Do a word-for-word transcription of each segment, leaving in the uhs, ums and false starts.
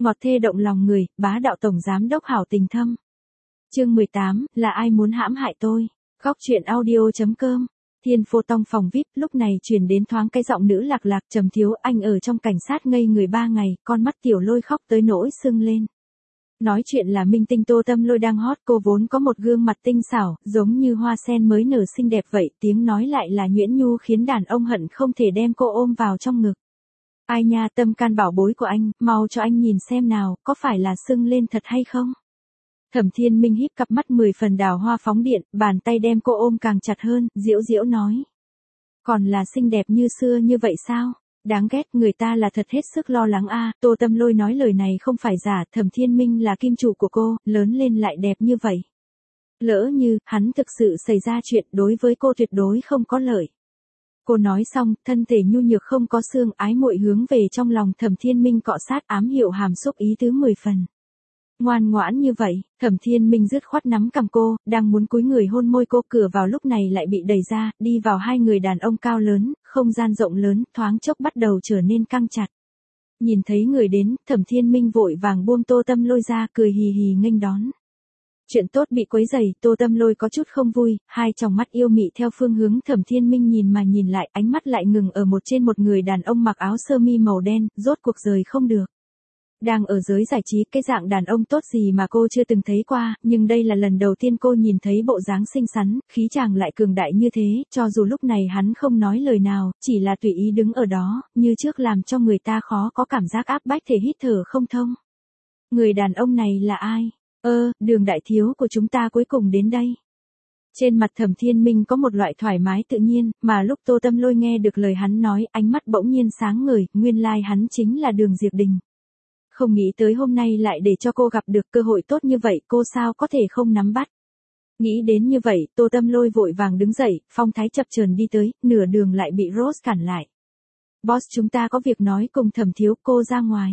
ngọt thê động lòng người, bá đạo tổng giám đốc hảo tình thâm. Chương mười tám, là ai muốn hãm hại tôi? Góc truyện audio chấm com. Thiên Phô Tông phòng vi ai pi, lúc này truyền đến thoáng cái giọng nữ lạc lạc. Trầm Thiếu, anh ở trong cảnh sát ngây người ba ngày, con mắt Tiểu Lôi khóc tới nỗi sưng lên. Nói chuyện là minh tinh Tô Tâm Lôi đang hot, cô vốn có một gương mặt tinh xảo, giống như hoa sen mới nở xinh đẹp vậy, tiếng nói lại là nhuyễn nhu khiến đàn ông hận không thể đem cô ôm vào trong ngực. Ai nha, tâm can bảo bối của anh, mau cho anh nhìn xem nào, có phải là sưng lên thật hay không? Thẩm Thiên Minh híp cặp mắt mười phần đào hoa phóng điện, bàn tay đem cô ôm càng chặt hơn, diễu diễu nói. Còn là xinh đẹp như xưa như vậy sao? Đáng ghét, người ta là thật hết sức lo lắng a. À, Tô Tâm Lôi nói lời này không phải giả, Thẩm Thiên Minh là kim chủ của cô, lớn lên lại đẹp như vậy. Lỡ như, hắn thực sự xảy ra chuyện đối với cô tuyệt đối không có lợi. Cô nói xong, thân thể nhu nhược không có xương, ái muội hướng về trong lòng Thẩm Thiên Minh cọ sát, ám hiệu hàm xúc ý tứ mười phần. Ngoan ngoãn như vậy, Thẩm Thiên Minh dứt khoát nắm cầm cô, đang muốn cúi người hôn môi cô, cửa vào lúc này lại bị đẩy ra, đi vào hai người đàn ông cao lớn, không gian rộng lớn, thoáng chốc bắt đầu trở nên căng chặt. Nhìn thấy người đến, Thẩm Thiên Minh vội vàng buông Tô Tâm Lôi ra, cười hì hì nghênh đón. Chuyện tốt bị quấy rầy, Tô Tâm Lôi có chút không vui, hai tròng mắt yêu mị theo phương hướng Thẩm Thiên Minh nhìn mà nhìn lại, ánh mắt lại ngừng ở một trên một người đàn ông mặc áo sơ mi màu đen, rốt cuộc rời không được. Đang ở giới giải trí, cái dạng đàn ông tốt gì mà cô chưa từng thấy qua, nhưng đây là lần đầu tiên cô nhìn thấy bộ dáng xinh xắn, khí chàng lại cường đại như thế, cho dù lúc này hắn không nói lời nào, chỉ là tùy ý đứng ở đó, như trước làm cho người ta khó có cảm giác áp bách thể hít thở không thông. Người đàn ông này là ai? Ơ, Đường đại thiếu của chúng ta cuối cùng đến đây. Trên mặt Thẩm Thiên Minh có một loại thoải mái tự nhiên, mà lúc Tô Tâm Lôi nghe được lời hắn nói, ánh mắt bỗng nhiên sáng ngời, nguyên lai like hắn chính là Đường Diệp Đình. Không nghĩ tới hôm nay lại để cho cô gặp được cơ hội tốt như vậy, cô sao có thể không nắm bắt. Nghĩ đến như vậy, Tô Tâm Lôi vội vàng đứng dậy, phong thái chập chờn đi tới, nửa đường lại bị Rose cản lại. Boss, chúng ta có việc nói cùng Thẩm thiếu, cô ra ngoài.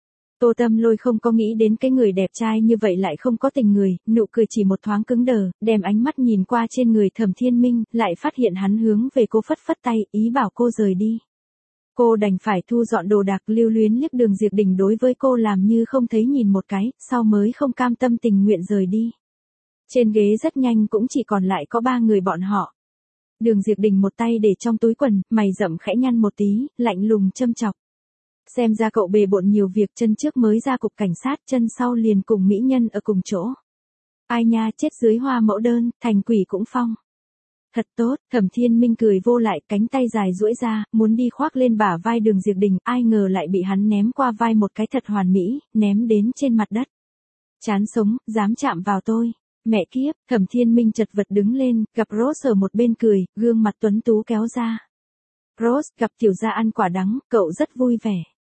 Tô Tâm Lôi không có nghĩ đến cái người đẹp trai như vậy lại không có tình người, nụ cười chỉ một thoáng cứng đờ, đem ánh mắt nhìn qua trên người Thẩm Thiên Minh, lại phát hiện hắn hướng về cô phất phất tay, ý bảo cô rời đi. Cô đành phải thu dọn đồ đạc, lưu luyến liếc Đường Diệp Đình đối với cô làm như không thấy nhìn một cái, sau mới không cam tâm tình nguyện rời đi. Trên ghế rất nhanh cũng chỉ còn lại có ba người bọn họ. Đường Diệp Đình một tay để trong túi quần, mày rậm khẽ nhăn một tí, lạnh lùng châm chọc. Xem ra cậu bề bộn nhiều việc, chân trước mới ra cục cảnh sát, chân sau liền cùng mỹ nhân ở cùng chỗ. Ai nha, chết dưới hoa mẫu đơn, thành quỷ cũng phong. Thật tốt, Thẩm Thiên Minh cười vô lại, cánh tay dài duỗi ra, muốn đi khoác lên bả vai Đường Diệp Đình, ai ngờ lại bị hắn ném qua vai một cái thật hoàn mỹ, ném đến trên mặt đất. Chán sống, dám chạm vào tôi. Mẹ kiếp, Thẩm Thiên Minh chật vật đứng lên, gặp Rose ở một bên cười, gương mặt tuấn tú kéo ra. Rose, gặp tiểu gia ăn quả đắng, cậu rất vui vẻ.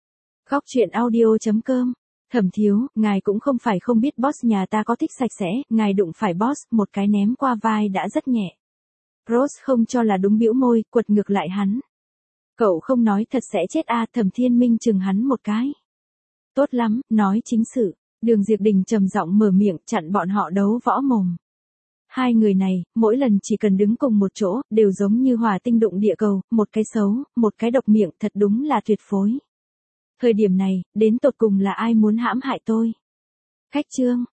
Góc truyện audio chấm com. Thẩm thiếu, ngài cũng không phải không biết boss nhà ta có thích sạch sẽ, ngài đụng phải boss, một cái ném qua vai đã rất nhẹ. Rose không cho là đúng, bĩu môi, quật ngược lại hắn. Cậu không nói thật sẽ chết a. À, Thẩm Thiên Minh chừng hắn một cái. Tốt lắm, nói chính sự. Đường Diệp Đình trầm giọng mở miệng, chặn bọn họ đấu võ mồm. Hai người này, mỗi lần chỉ cần đứng cùng một chỗ, đều giống như hỏa tinh đụng địa cầu, một cái xấu, một cái độc miệng, thật đúng là tuyệt phối. Thời điểm này, đến tột cùng là ai muốn hãm hại tôi? Khách trương,